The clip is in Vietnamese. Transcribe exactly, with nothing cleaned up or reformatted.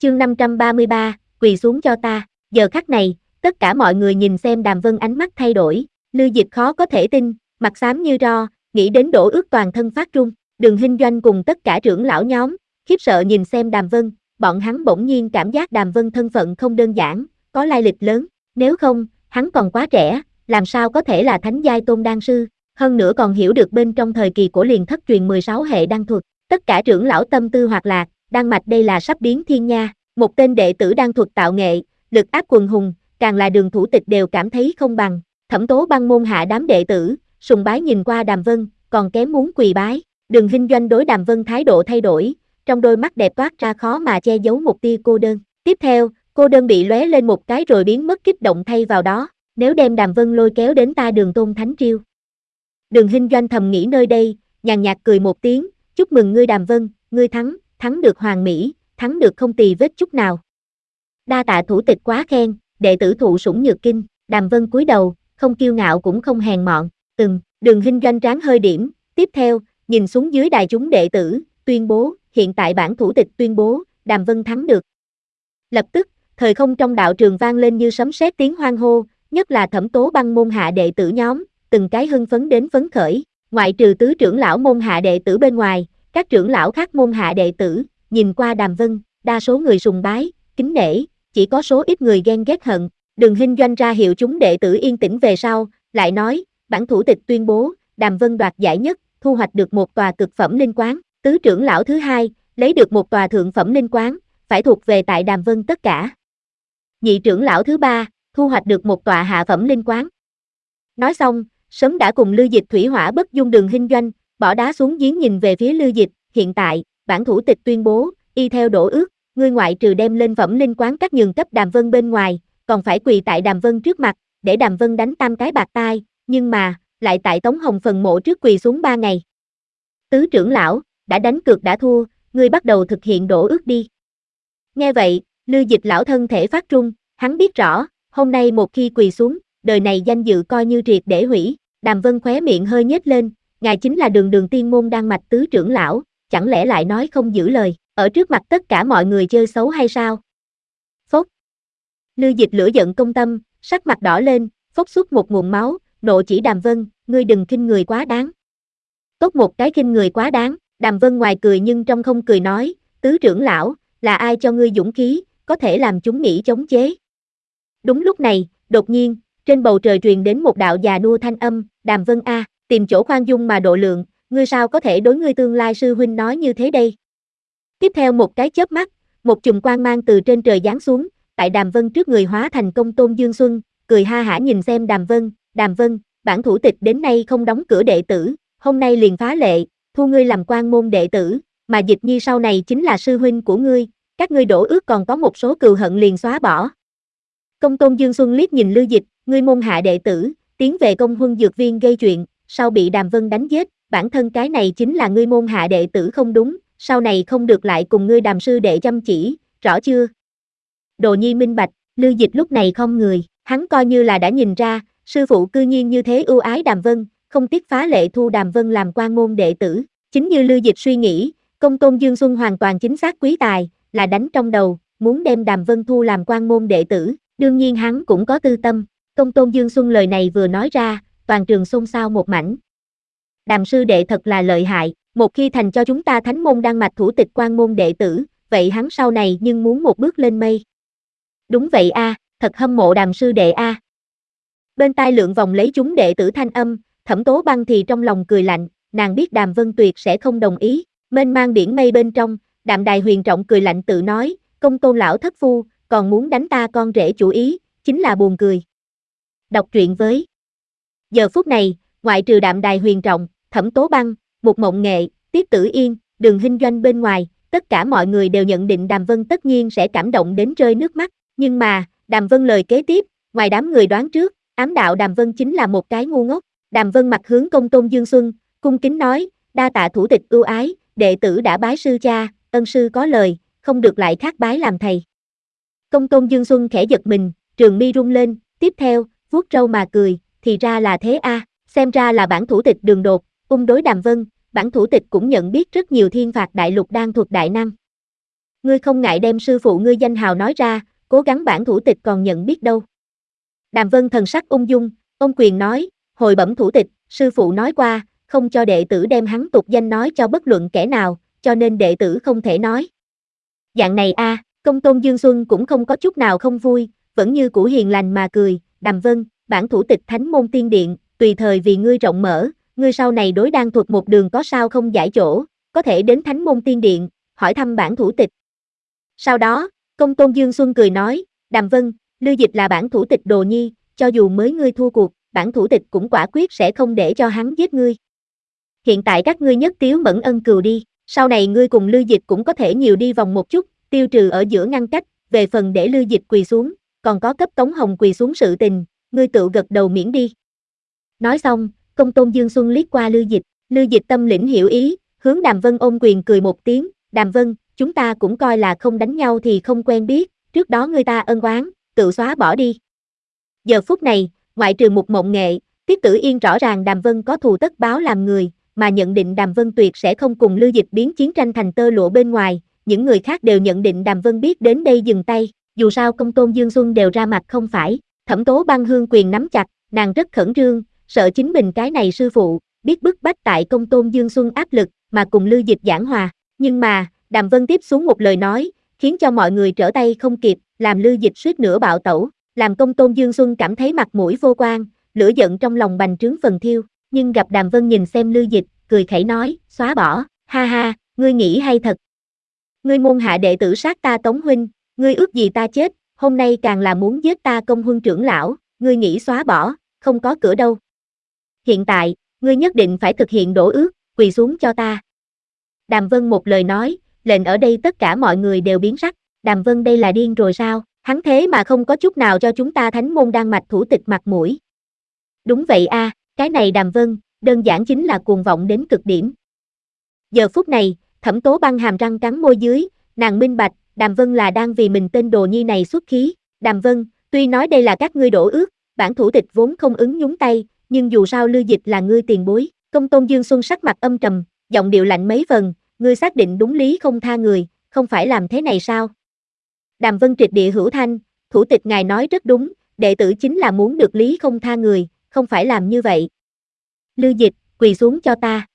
Chương năm trăm ba mươi ba, quỳ xuống cho ta. Giờ khắc này, tất cả mọi người nhìn xem Đàm Vân ánh mắt thay đổi, Lư Dịch khó có thể tin, mặt xám như ro, nghĩ đến Đỗ Ước toàn thân phát run, Đường Hinh Doanh cùng tất cả trưởng lão nhóm, khiếp sợ nhìn xem Đàm Vân, bọn hắn bỗng nhiên cảm giác Đàm Vân thân phận không đơn giản, có lai lịch lớn, nếu không, hắn còn quá trẻ, làm sao có thể là thánh giai tôn đan sư, hơn nữa còn hiểu được bên trong thời kỳ của liền thất truyền mười sáu hệ đan thuật, tất cả trưởng lão tâm tư hoạt lạc, đan mạch đây là sắp biến thiên nha, một tên đệ tử đan thuật tạo nghệ, lực áp quần hùng, càng là Đường thủ tịch đều cảm thấy không bằng, Thẩm Tố Băng môn hạ đám đệ tử, sùng bái nhìn qua Đàm Vân, còn kém muốn quỳ bái, Đường Hinh Doanh đối Đàm Vân thái độ thay đổi, trong đôi mắt đẹp toát ra khó mà che giấu một tia cô đơn, tiếp theo, cô đơn bị lóe lên một cái rồi biến mất kích động thay vào đó, nếu đem Đàm Vân lôi kéo đến ta Đường tôn thánh triêu. Đường Hinh Doanh thầm nghĩ nơi đây, nhàn nhạt cười một tiếng, chúc mừng ngươi Đàm Vân, ngươi thắng, thắng được hoàn mỹ, thắng được không tì vết chút nào. Đa tạ thủ tịch quá khen, đệ tử thụ sủng nhược kinh, Đàm Vân cúi đầu, không kiêu ngạo cũng không hèn mọn, từng, Đường Hinh Doanh trán hơi điểm, tiếp theo, nhìn xuống dưới đài chúng đệ tử, tuyên bố, hiện tại bản thủ tịch tuyên bố, Đàm Vân thắng được. Lập tức, thời không trong đạo trường vang lên như sấm sét tiếng hoan hô, nhất là Thẩm Tố Băng môn hạ đệ tử nhóm, từng cái hưng phấn đến phấn khởi, ngoại trừ tứ trưởng lão môn hạ đệ tử bên ngoài, các trưởng lão khác môn hạ đệ tử, nhìn qua Đàm Vân, đa số người sùng bái, kính nể, chỉ có số ít người ghen ghét hận, Đường Hinh Doanh ra hiệu chúng đệ tử yên tĩnh về sau, lại nói, bản thủ tịch tuyên bố, Đàm Vân đoạt giải nhất, thu hoạch được một tòa cực phẩm linh quán, tứ trưởng lão thứ hai, lấy được một tòa thượng phẩm linh quán, phải thuộc về tại Đàm Vân tất cả. Nhị trưởng lão thứ ba, thu hoạch được một tòa hạ phẩm linh quán. Nói xong, sớm đã cùng Lư Dịch thủy hỏa bất dung Đường Hinh Doanh, bỏ đá xuống giếng nhìn về phía Lư Dịch, hiện tại, bản thủ tịch tuyên bố, y theo Đỗ Ước, ngươi ngoại trừ đem lên phẩm linh quán các nhường cấp Đàm Vân bên ngoài, còn phải quỳ tại Đàm Vân trước mặt, để Đàm Vân đánh tam cái bạc tai, nhưng mà, lại tại Tống Hồng phần mộ trước quỳ xuống ba ngày. Tứ trưởng lão, đã đánh cược đã thua, ngươi bắt đầu thực hiện Đỗ Ước đi. Nghe vậy, Lư Dịch lão thân thể phát run, hắn biết rõ, hôm nay một khi quỳ xuống, đời này danh dự coi như triệt để hủy, Đàm Vân khóe miệng hơi nhếch lên, ngài chính là Đường Đường tiên môn đan mạch tứ trưởng lão, chẳng lẽ lại nói không giữ lời, ở trước mặt tất cả mọi người chơi xấu hay sao? Phốc. Lư Dịch lửa giận công tâm, sắc mặt đỏ lên, phốc xuất một nguồn máu, nộ chỉ Đàm Vân, ngươi đừng khinh người quá đáng. Tốt một cái khinh người quá đáng, Đàm Vân ngoài cười nhưng trong không cười nói, tứ trưởng lão, là ai cho ngươi dũng khí, có thể làm chúng nghĩ chống chế. Đúng lúc này, đột nhiên, trên bầu trời truyền đến một đạo già nua thanh âm, Đàm Vân a, tìm chỗ khoan dung mà độ lượng, ngươi sao có thể đối ngươi tương lai sư huynh nói như thế đây? Tiếp theo một cái chớp mắt, một chùm quang mang từ trên trời giáng xuống, tại Đàm Vân trước người hóa thành Công Tôn Dương Xuân, cười ha hả nhìn xem Đàm Vân, Đàm Vân, bản thủ tịch đến nay không đóng cửa đệ tử, hôm nay liền phá lệ, thu ngươi làm quan môn đệ tử, mà Dịch Nhi sau này chính là sư huynh của ngươi, các ngươi Đỗ Ước còn có một số cừu hận liền xóa bỏ. Công Tôn Dương Xuân liếc nhìn Lư Dịch, ngươi môn hạ đệ tử, tiến về công huân dược viên gây chuyện, sau bị Đàm Vân đánh giết, bản thân cái này chính là ngươi môn hạ đệ tử không đúng, sau này không được lại cùng ngươi Đàm sư đệ chăm chỉ, rõ chưa? Đồ nhi minh bạch, Lư Dịch lúc này không người, hắn coi như là đã nhìn ra, sư phụ cư nhiên như thế ưu ái Đàm Vân, không tiếc phá lệ thu Đàm Vân làm quan môn đệ tử, chính như Lư Dịch suy nghĩ, Công Tôn Dương Xuân hoàn toàn chính xác quý tài, là đánh trong đầu, muốn đem Đàm Vân thu làm quan môn đệ tử, đương nhiên hắn cũng có tư tâm, Công Tôn Dương Xuân lời này vừa nói ra, toàn trường xôn xao một mảnh. Đàm sư đệ thật là lợi hại, một khi thành cho chúng ta thánh môn đan mạch thủ tịch quan môn đệ tử, vậy hắn sau này nhưng muốn một bước lên mây. Đúng vậy a, à, thật hâm mộ Đàm sư đệ a. À. Bên tai lượng vòng lấy chúng đệ tử thanh âm, Thẩm Tố Băng thì trong lòng cười lạnh, nàng biết Đàm Vân tuyệt sẽ không đồng ý, mênh mang biển mây bên trong, Đạm Đài Huyền Trọng cười lạnh tự nói, Công Tôn lão thất phu, còn muốn đánh ta con rể chủ ý, chính là buồn cười. Đọc truyện với. Giờ phút này, ngoại trừ Đạm Đài Huyền Trọng, Thẩm Tố Băng, Mục Mộng Nghệ, Tiết Tử Yên, Đường Hinh Doanh bên ngoài, tất cả mọi người đều nhận định Đàm Vân tất nhiên sẽ cảm động đến rơi nước mắt, nhưng mà, Đàm Vân lời kế tiếp, ngoài đám người đoán trước, ám đạo Đàm Vân chính là một cái ngu ngốc. Đàm Vân mặt hướng Công Tôn Dương Xuân, cung kính nói, đa tạ thủ tịch ưu ái, đệ tử đã bái sư cha, ân sư có lời, không được lại khác bái làm thầy. Công Tôn Dương Xuân khẽ giật mình, trường mi rung lên, tiếp theo, vuốt râu mà cười, thì ra là thế a, à, xem ra là bản thủ tịch đường đột, ung đối Đàm Vân, bản thủ tịch cũng nhận biết rất nhiều thiên phạt đại lục đan thuật đại năng. ngươi không ngại đem sư phụ ngươi danh hào nói ra, cố gắng bản thủ tịch còn nhận biết đâu. Đàm Vân thần sắc ung dung, ôm quyền nói, hồi bẩm thủ tịch, sư phụ nói qua, không cho đệ tử đem hắn tục danh nói cho bất luận kẻ nào, cho nên đệ tử không thể nói. Dạng này a, Công tôn Dương Xuân cũng không có chút nào không vui, vẫn như cũ hiền lành mà cười, Đàm Vân, bản thủ tịch Thánh môn tiên điện, tùy thời vì ngươi rộng mở, ngươi sau này đối đan thuật một đường có sao không giải chỗ, có thể đến Thánh môn tiên điện, hỏi thăm bản thủ tịch. Sau đó, Công tôn Dương Xuân cười nói, Đàm Vân, Lưu Dịch là bản thủ tịch đồ nhi, cho dù mới ngươi thua cuộc, bản thủ tịch cũng quả quyết sẽ không để cho hắn giết ngươi. Hiện tại các ngươi nhất tiếu mẫn ân cừu đi, sau này ngươi cùng Lưu Dịch cũng có thể nhiều đi vòng một chút, tiêu trừ ở giữa ngăn cách, về phần để Lưu Dịch quỳ xuống, còn có cấp Tống Hồng quỳ xuống sự tình, ngươi tự gật đầu miễn đi. Nói xong, Công tôn Dương Xuân liếc qua Lưu Dịch, Lưu Dịch tâm lĩnh hiểu ý, hướng Đàm Vân ôm quyền cười một tiếng, Đàm Vân, chúng ta cũng coi là không đánh nhau thì không quen biết, trước đó ngươi ta ân oán, tự xóa bỏ đi. Giờ phút này, ngoại trừ Mục Mộng Nghệ, Tiết Tử Yên rõ ràng Đàm Vân có thù tất báo làm người, mà nhận định Đàm Vân tuyệt sẽ không cùng Lưu Dịch biến chiến tranh thành tơ lụa bên ngoài, những người khác đều nhận định Đàm Vân biết đến đây dừng tay, dù sao Công tôn Dương Xuân đều ra mặt không phải, Thẩm Tố Băng hương quyền nắm chặt, nàng rất khẩn trương, sợ chính mình cái này sư phụ, biết bức bách tại Công tôn Dương Xuân áp lực, mà cùng Lưu Dịch giảng hòa, nhưng mà, Đàm Vân tiếp xuống một lời nói, khiến cho mọi người trở tay không kịp, làm Lưu Dịch suýt nữa bạo tẩu, làm Công tôn Dương Xuân cảm thấy mặt mũi vô quan, lửa giận trong lòng bành trướng phần thiêu, nhưng gặp Đàm Vân nhìn xem Lưu Dịch, cười khẩy nói, xóa bỏ, ha ha, ngươi nghĩ hay thật. Ngươi môn hạ đệ tử sát ta Tống huynh, ngươi ước gì ta chết, hôm nay càng là muốn giết ta Công huân trưởng lão, ngươi nghĩ xóa bỏ, không có cửa đâu. Hiện tại, ngươi nhất định phải thực hiện đổ ước, quỳ xuống cho ta. Đàm Vân một lời nói, lệnh ở đây tất cả mọi người đều biến sắc, Đàm Vân đây là điên rồi sao, hắn thế mà không có chút nào cho chúng ta Thánh môn Đan Mạch thủ tịch mặt mũi. Đúng vậy a, cái này Đàm Vân, đơn giản chính là cuồng vọng đến cực điểm. Giờ phút này, Thẩm Tố Băng hàm răng cắn môi dưới, nàng minh bạch, Đàm Vân là đang vì mình tên đồ nhi này xuất khí, Đàm Vân, tuy nói đây là các ngươi đổ ước, bản thủ tịch vốn không ứng nhúng tay, nhưng dù sao Lưu Dịch là ngươi tiền bối, Công tôn Dương Xuân sắc mặt âm trầm, giọng điệu lạnh mấy phần, ngươi xác định đúng lý không tha người, không phải làm thế này sao? Đàm Vân triệt địa hữu thanh, thủ tịch ngài nói rất đúng, đệ tử chính là muốn được lý không tha người, không phải làm như vậy. Lưu Dịch, quỳ xuống cho ta.